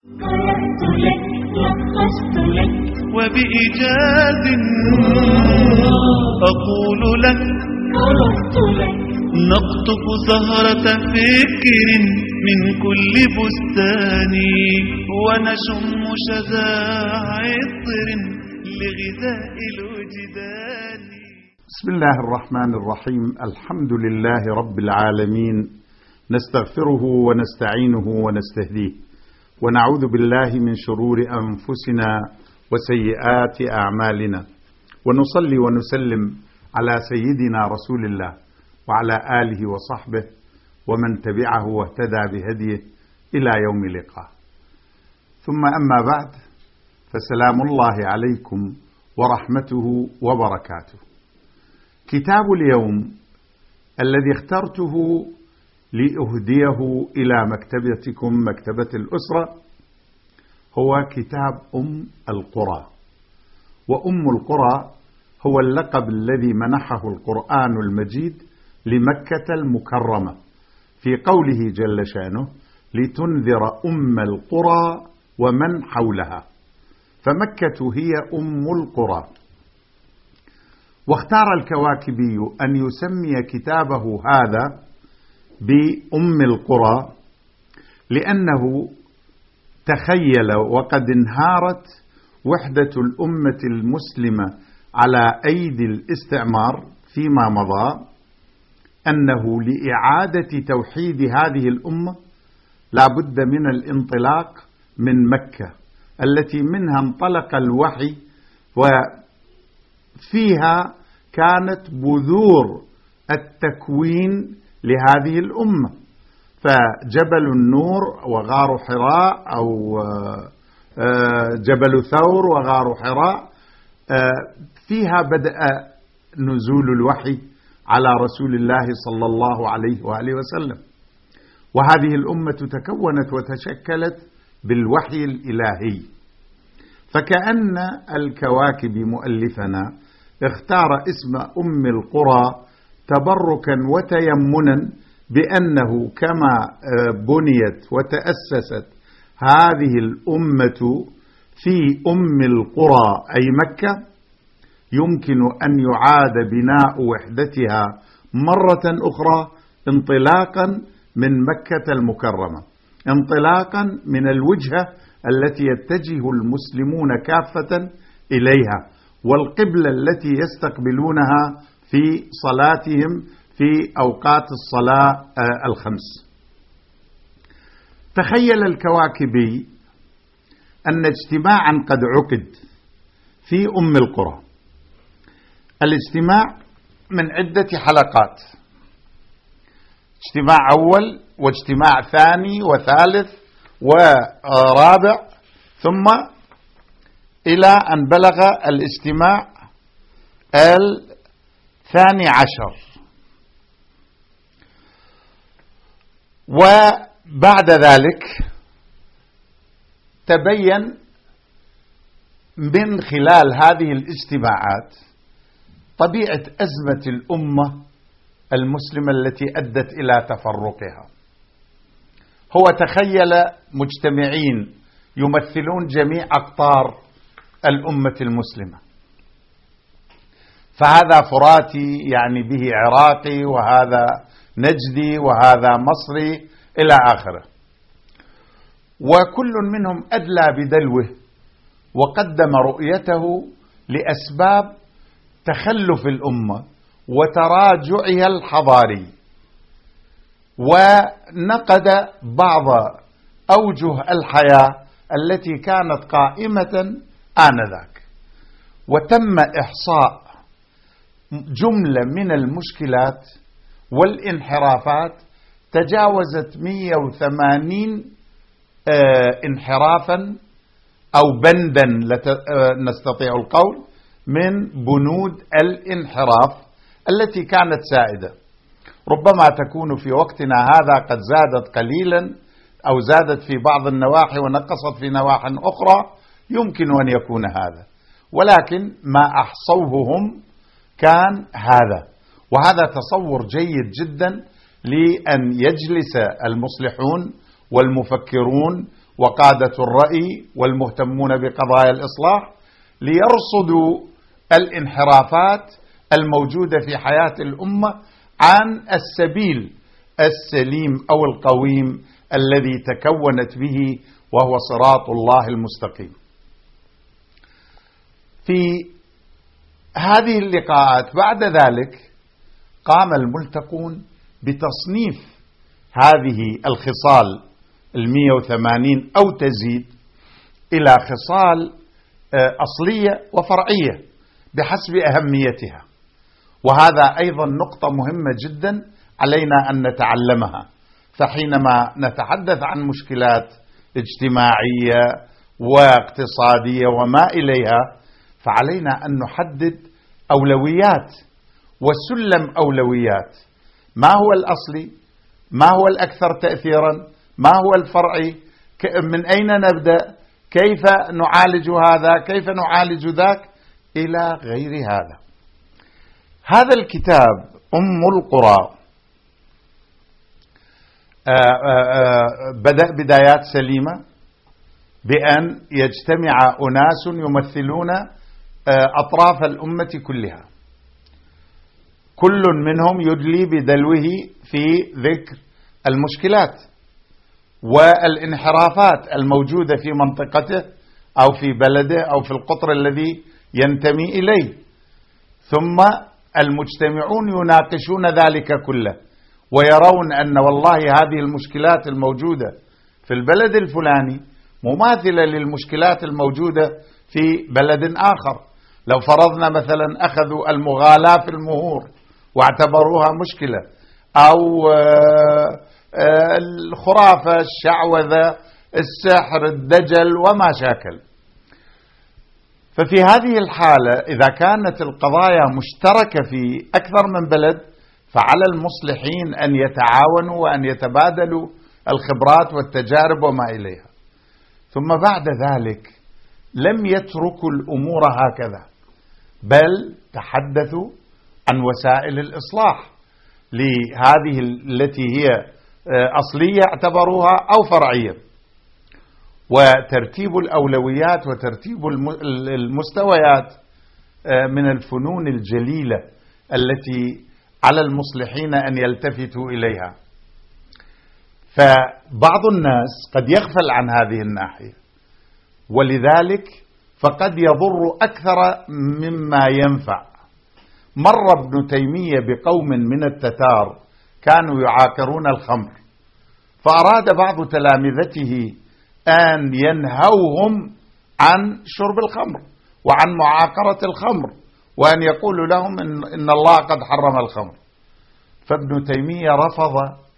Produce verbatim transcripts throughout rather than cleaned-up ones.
قرأت لك لخصت لك وبإيجاز أقول لك قرأت لك نقطف زهرة فكر من كل بستان ونشم شذا عطر لغذاء الوجدان. بسم الله الرحمن الرحيم. الحمد لله رب العالمين، نستغفره ونستعينه ونستهديه، ونعوذ بالله من شرور أنفسنا وسيئات أعمالنا، ونصلي ونسلم على سيدنا رسول الله وعلى آله وصحبه ومن تبعه واهتدى بهديه إلى يوم اللقاء. ثم أما بعد، فسلام الله عليكم ورحمته وبركاته. كتاب اليوم الذي اخترته لأهديه إلى مكتبتكم مكتبة الأسرة هو كتاب أم القرى. وأم القرى هو اللقب الذي منحه القرآن المجيد لمكة المكرمة في قوله جل شأنه: لتنذر أم القرى ومن حولها، فمكة هي أم القرى. واختار الكواكبي أن يسمي كتابه هذا بأم القرى لأنه تخيل وقد انهارت وحدة الأمة المسلمة على أيدي الاستعمار فيما مضى، أنه لإعادة توحيد هذه الأمة لا بد من الانطلاق من مكة التي منها انطلق الوحي، وفيها كانت بذور التكوين لهذه الأمة. فجبل النور وغار حراء أو جبل ثور وغار حراء فيها بدأ نزول الوحي على رسول الله صلى الله عليه وآله وسلم، وهذه الأمة تكونت وتشكلت بالوحي الإلهي. فكأن الكواكب مؤلفنا اختار اسم أم القرى تبركا وتيمنا بأنه كما بنيت وتأسست هذه الأمة في أم القرى أي مكة، يمكن أن يعاد بناء وحدتها مرة أخرى انطلاقا من مكة المكرمة، انطلاقا من الوجهة التي يتجه المسلمون كافة إليها، والقبلة التي يستقبلونها في صلاتهم في أوقات الصلاة الخمس. تخيل الكواكبي أن اجتماعا قد عقد في أم القرى. الاجتماع من عدة حلقات، اجتماع أول واجتماع ثاني وثالث ورابع، ثم إلى أن بلغ الاجتماع الثاني عشر. وبعد ذلك تبين من خلال هذه الاجتماعات طبيعة أزمة الأمة المسلمة التي أدت إلى تفرقها. هو تخيل مجتمعين يمثلون جميع أقطار الأمة المسلمة، فهذا فراتي يعني به عراقي، وهذا نجدي، وهذا مصري، إلى آخره، وكل منهم أدلى بدلوه وقدم رؤيته لأسباب تخلف الأمة وتراجعها الحضاري، ونقد بعض أوجه الحياة التي كانت قائمة آنذاك، وتم إحصاء جملة من المشكلات والانحرافات تجاوزت مئة وثمانين انحرافا أو بندا نستطيع القول من بنود الانحراف التي كانت سائدة. ربما تكون في وقتنا هذا قد زادت قليلا أو زادت في بعض النواحي ونقصت في نواحي أخرى، يمكن أن يكون هذا، ولكن ما أحصوه هم كان هذا. وهذا تصور جيد جدا لأن يجلس المصلحون والمفكرون وقادة الرأي والمهتمون بقضايا الإصلاح ليرصدوا الانحرافات الموجودة في حياة الأمة عن السبيل السليم أو القويم الذي تكونت به، وهو صراط الله المستقيم. في هذه اللقاءات بعد ذلك قام الملتقون بتصنيف هذه الخصال المئة وثمانين أو تزيد إلى خصال أصلية وفرعية بحسب أهميتها، وهذا أيضا نقطة مهمة جدا علينا أن نتعلمها. فحينما نتحدث عن مشكلات اجتماعية واقتصادية وما إليها، فعلينا أن نحدد أولويات وسلم أولويات. ما هو الأصلي؟ ما هو الأكثر تأثيرا؟ ما هو الفرعي؟ من أين نبدأ؟ كيف نعالج هذا؟ كيف نعالج ذاك؟ إلى غير هذا. هذا الكتاب أم القرى بدأ بدايات سليمة بأن يجتمع أناس يمثلون أطراف الأمة كلها، كل منهم يدلي بدلوه في ذكر المشكلات والانحرافات الموجودة في منطقته أو في بلده أو في القطر الذي ينتمي إليه، ثم المجتمعون يناقشون ذلك كله ويرون أن والله هذه المشكلات الموجودة في البلد الفلاني مماثلة للمشكلات الموجودة في بلد آخر. لو فرضنا مثلا أخذوا المغالاة في المهور واعتبروها مشكلة، أو الخرافة، الشعوذة، السحر، الدجل وما شاكل. ففي هذه الحالة إذا كانت القضايا مشتركة في أكثر من بلد، فعلى المصلحين أن يتعاونوا وأن يتبادلوا الخبرات والتجارب وما إليها. ثم بعد ذلك لم يتركوا الأمور هكذا، بل تحدثوا عن وسائل الإصلاح لهذه التي هي أصلية اعتبروها أو فرعية، وترتيب الأولويات وترتيب المستويات من الفنون الجليلة التي على المصلحين أن يلتفتوا إليها. فبعض الناس قد يغفل عن هذه الناحية، ولذلك فقد يضر أكثر مما ينفع. مر ابن تيمية بقوم من التتار كانوا يعاقرون الخمر، فأراد بعض تلامذته أن ينهوهم عن شرب الخمر وعن معاقرة الخمر، وأن يقول لهم إن, إن الله قد حرم الخمر. فابن تيمية رفض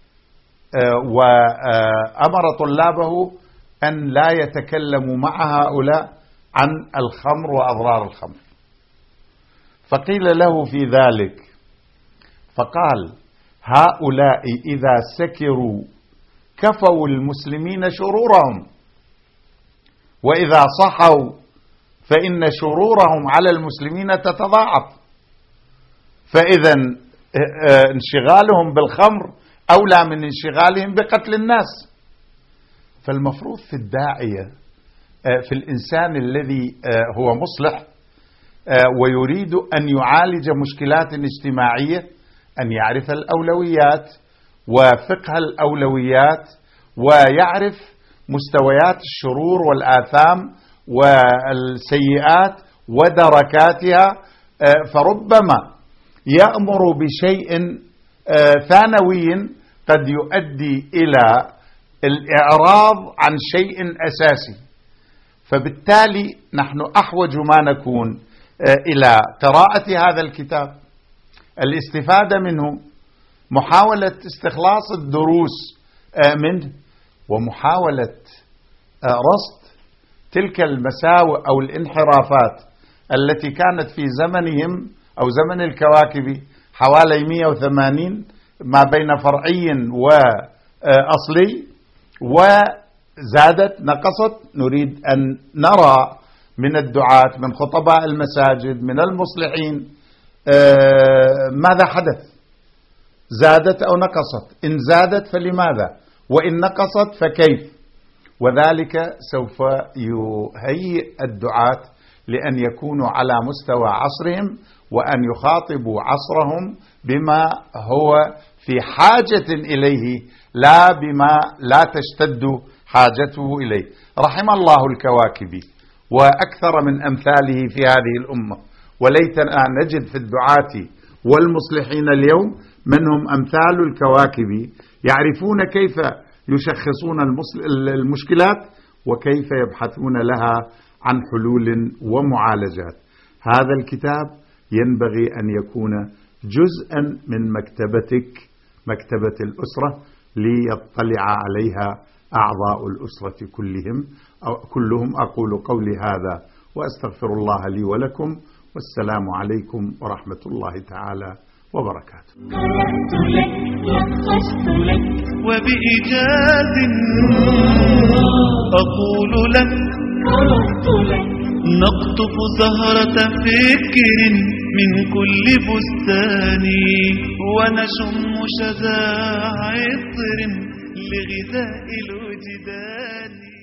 وأمر طلابه أن لا يتكلموا مع هؤلاء عن الخمر وأضرار الخمر. فقيل له في ذلك فقال: هؤلاء إذا سكروا كفوا المسلمين شرورهم، وإذا صحوا فإن شرورهم على المسلمين تتضاعف، فإذا انشغالهم بالخمر أولى من انشغالهم بقتل الناس. فالمفروض في الداعية، في الإنسان الذي هو مصلح ويريد أن يعالج مشكلات اجتماعية، أن يعرف الأولويات وفقه الأولويات، ويعرف مستويات الشرور والآثام والسيئات ودركاتها. فربما يأمر بشيء ثانوي قد يؤدي إلى الإعراض عن شيء أساسي. فبالتالي نحن أحوج ما نكون إلى قراءة هذا الكتاب، الاستفادة منه، محاولة استخلاص الدروس منه، ومحاولة رصد تلك المساوئ أو الانحرافات التي كانت في زمنهم أو زمن الكواكب حوالي مئة وثمانين ما بين فرعي وأصلي، وزادت نقصت. نريد أن نرى من الدعاة، من خطباء المساجد، من المصلحين ماذا حدث، زادت أو نقصت، إن زادت فلماذا، وإن نقصت فكيف، وذلك سوف يهيئ الدعاة لأن يكونوا على مستوى عصرهم وأن يخاطبوا عصرهم بما هو في حاجة إليه لا بما لا تشتد حاجته إليه. رحم الله الكواكبي وأكثر من أمثاله في هذه الأمة، وليتنا نجد في الدعاة والمصلحين اليوم منهم أمثال الكواكبي يعرفون كيف يشخصون المشكلات وكيف يبحثون لها عن حلول ومعالجات. هذا الكتاب ينبغي أن يكون جزءا من مكتبتك، مكتبة الأسرة، ليطلع عليها أعضاء الأسرة كلهم أو كلهم. أقول قولي هذا وأستغفر الله لي ولكم، والسلام عليكم ورحمة الله تعالى وبركاته. قرأت لك لخصت لك وبإيجاز أقول لك قرأت لك نقطف زهرة فكر من كل بستان ونشم شذا عطر لغذاء الوجدان.